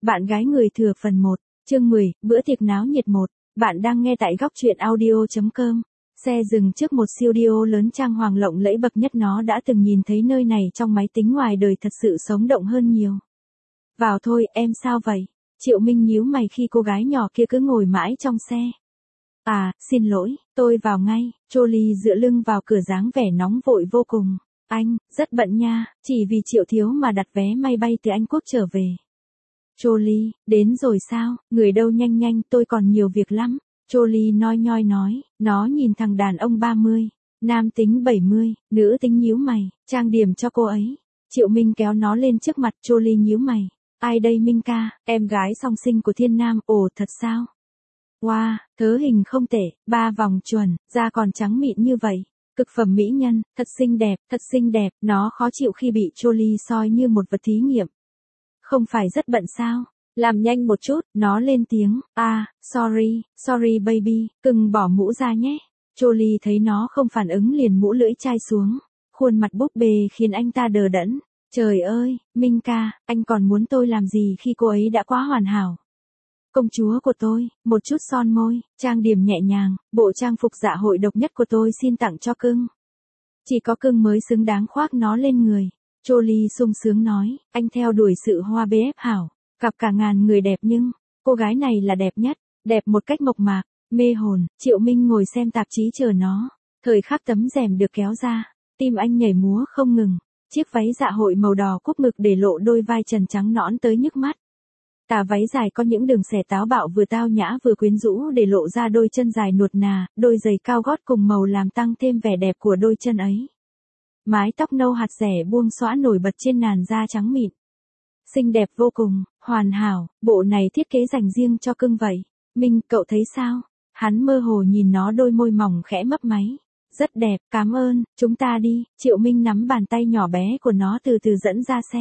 Bạn gái người thừa phần 1, chương 10, bữa tiệc náo nhiệt 1. Bạn đang nghe tại góc truyện audio.com. Xe dừng trước một studio lớn trang hoàng lộng lẫy bậc nhất, nó đã từng nhìn thấy nơi này trong máy tính, ngoài đời thật sự sống động hơn nhiều. Vào thôi, em sao vậy? Triệu Minh nhíu mày khi cô gái nhỏ kia cứ ngồi mãi trong xe. À, xin lỗi, tôi vào ngay. Jolie dựa lưng vào cửa, dáng vẻ nóng vội vô cùng. Anh, rất bận nha, chỉ vì Triệu thiếu mà đặt vé máy bay từ Anh Quốc trở về. Jolie, đến rồi sao? Người đâu, nhanh nhanh, tôi còn nhiều việc lắm. Jolie nói nhoi nói, nó nhìn thằng đàn ông 30, nam tính 70, nữ tính nhíu mày, trang điểm cho cô ấy. Triệu Minh kéo nó lên trước mặt. Jolie nhíu mày. Ai đây Minh ca? Em gái song sinh của Thiên Nam. Ồ, thật sao? Wow, thớ hình không tệ, 3 vòng chuẩn, da còn trắng mịn như vậy. Cực phẩm mỹ nhân, thật xinh đẹp, thật xinh đẹp. Nó khó chịu khi bị Jolie soi như một vật thí nghiệm. Không phải rất bận sao? Làm nhanh một chút, nó lên tiếng. À, sorry baby, cưng bỏ mũ ra nhé. Jolie thấy nó không phản ứng liền mũ lưỡi chai xuống. Khuôn mặt búp bê khiến anh ta đờ đẫn. Trời ơi, Minh ca, anh còn muốn tôi làm gì khi cô ấy đã quá hoàn hảo. Công chúa của tôi, một chút son môi, trang điểm nhẹ nhàng, bộ trang phục dạ hội độc nhất của tôi xin tặng cho cưng. Chỉ có cưng mới xứng đáng khoác nó lên người. Jolie sung sướng nói, anh theo đuổi sự hoa bế ép hảo, gặp cả ngàn người đẹp nhưng, cô gái này là đẹp nhất, đẹp một cách mộc mạc, mê hồn. Triệu Minh ngồi xem tạp chí chờ nó, thời khắc tấm rèm được kéo ra, tim anh nhảy múa không ngừng, chiếc váy dạ hội màu đỏ cúp ngực để lộ đôi vai trần trắng nõn tới nhức mắt. Tà váy dài có những đường xẻ táo bạo, vừa tao nhã vừa quyến rũ để lộ ra đôi chân dài nuột nà, đôi giày cao gót cùng màu làm tăng thêm vẻ đẹp của đôi chân ấy. Mái tóc nâu hạt rẻ buông xõa nổi bật trên làn da trắng mịn. Xinh đẹp vô cùng, hoàn hảo, bộ này thiết kế dành riêng cho cưng vậy. Minh, cậu thấy sao? Hắn mơ hồ nhìn nó, đôi môi mỏng khẽ mấp máy. Rất đẹp, cảm ơn, chúng ta đi. Triệu Minh nắm bàn tay nhỏ bé của nó từ từ dẫn ra xe.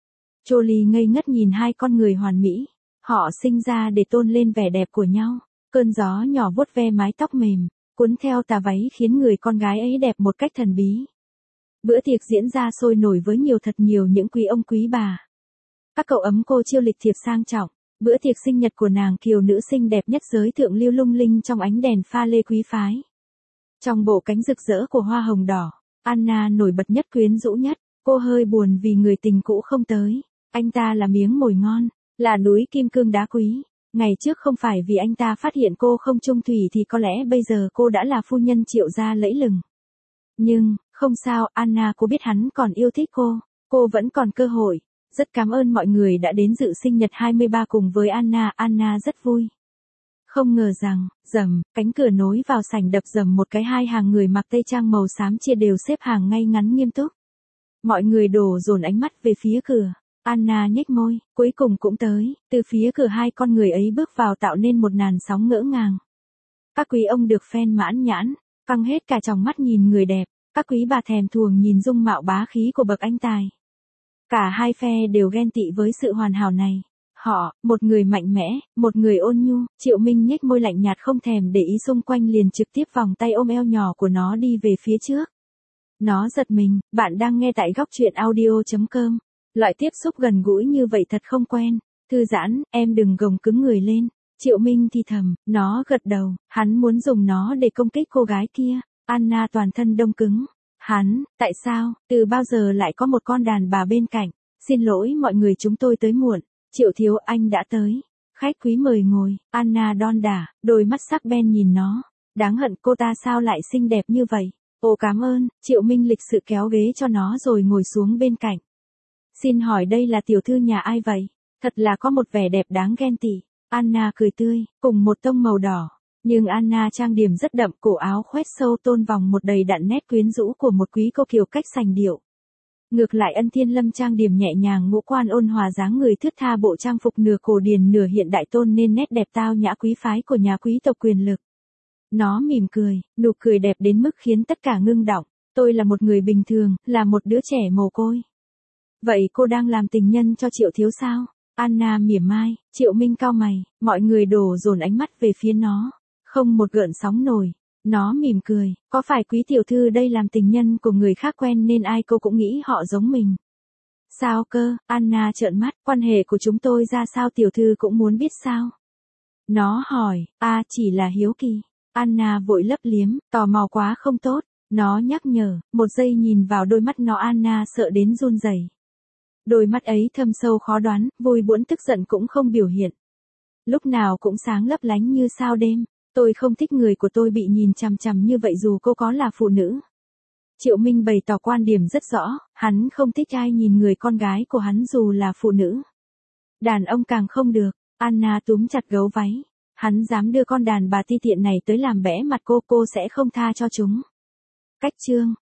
Jolie ngây ngất nhìn hai con người hoàn mỹ. Họ sinh ra để tôn lên vẻ đẹp của nhau. Cơn gió nhỏ vuốt ve mái tóc mềm, cuốn theo tà váy khiến người con gái ấy đẹp một cách thần bí. Bữa tiệc diễn ra sôi nổi với thật nhiều những quý ông quý bà. Các cậu ấm cô chiêu lịch thiệp sang trọng. Bữa tiệc sinh nhật của nàng kiều nữ xinh đẹp nhất giới thượng lưu lung linh trong ánh đèn pha lê quý phái. Trong bộ cánh rực rỡ của hoa hồng đỏ, Anna nổi bật nhất, quyến rũ nhất. Cô hơi buồn vì người tình cũ không tới. Anh ta là miếng mồi ngon, là núi kim cương đá quý. Ngày trước không phải vì anh ta phát hiện cô không chung thủy thì có lẽ bây giờ cô đã là phu nhân Triệu gia lẫy lừng. Nhưng, không sao, Anna, cô biết hắn còn yêu thích cô. Cô vẫn còn cơ hội. Rất cảm ơn mọi người đã đến dự sinh nhật 23 cùng với Anna. Anna rất vui. Không ngờ rằng, rầm, cánh cửa nối vào sảnh đập rầm một cái, hai hàng người mặc tây trang màu xám chia đều xếp hàng ngay ngắn nghiêm túc. Mọi người đổ dồn ánh mắt về phía cửa. Anna nhếch môi, cuối cùng cũng tới. Từ phía cửa hai con người ấy bước vào tạo nên một làn sóng ngỡ ngàng. Các quý ông được phen mãn nhãn, căng hết cả tròng mắt nhìn người đẹp. Các quý bà thèm thuồng nhìn dung mạo bá khí của bậc anh tài. Cả hai phe đều ghen tị với sự hoàn hảo này. Họ, một người mạnh mẽ, một người ôn nhu. Triệu Minh nhếch môi lạnh nhạt, không thèm để ý xung quanh, liền trực tiếp vòng tay ôm eo nhỏ của nó đi về phía trước. Nó giật mình. Bạn đang nghe tại góc truyện audio.com. Loại tiếp xúc gần gũi như vậy thật không quen. Thư giãn, em đừng gồng cứng người lên. Triệu Minh thì thầm. Nó gật đầu. Hắn muốn dùng nó để công kích cô gái kia. Anna toàn thân đông cứng. Hắn, tại sao, từ bao giờ lại có một con đàn bà bên cạnh? Xin lỗi mọi người, chúng tôi tới muộn. Triệu thiếu, anh đã tới. Khách quý mời ngồi. Anna đon đả, đôi mắt sắc bén nhìn nó. Đáng hận, cô ta sao lại xinh đẹp như vậy? Ồ, cảm ơn. Triệu Minh lịch sự kéo ghế cho nó rồi ngồi xuống bên cạnh. Xin hỏi đây là tiểu thư nhà ai vậy? Thật là có một vẻ đẹp đáng ghen tị. Anna cười tươi, cùng một tông màu đỏ. Nhưng Anna trang điểm rất đậm, cổ áo khoét sâu tôn vòng một đầy đặn nét quyến rũ của một quý cô kiều cách sành điệu. Ngược lại Ân Thiên Lâm trang điểm nhẹ nhàng, ngũ quan ôn hòa, dáng người thướt tha, bộ trang phục nửa cổ điển nửa hiện đại tôn nên nét đẹp tao nhã quý phái của nhà quý tộc quyền lực. Nó mỉm cười, nụ cười đẹp đến mức khiến tất cả ngưng động. Tôi là một người bình thường, là một đứa trẻ mồ côi. Vậy cô đang làm tình nhân cho Triệu thiếu sao? Anna mỉa mai. Triệu Minh cau mày, mọi người đổ dồn ánh mắt về phía nó. Không một gợn sóng nổi. Nó mỉm cười, có phải quý tiểu thư đây làm tình nhân của người khác quen nên ai cô cũng nghĩ họ giống mình. Sao cơ, Anna trợn mắt, quan hệ của chúng tôi ra sao tiểu thư cũng muốn biết sao? Nó hỏi, chỉ là hiếu kỳ. Anna vội lấp liếm, tò mò quá không tốt. Nó nhắc nhở, một giây nhìn vào đôi mắt nó Anna sợ đến run rẩy. Đôi mắt ấy thâm sâu khó đoán, vui buồn tức giận cũng không biểu hiện. Lúc nào cũng sáng lấp lánh như sao đêm. Tôi không thích người của tôi bị nhìn chằm chằm như vậy dù cô có là phụ nữ. Triệu Minh bày tỏ quan điểm rất rõ, hắn không thích ai nhìn người con gái của hắn dù là phụ nữ. Đàn ông càng không được, Anna túm chặt gấu váy. Hắn dám đưa con đàn bà ti tiện này tới làm bẽ mặt cô sẽ không tha cho chúng. Cách chương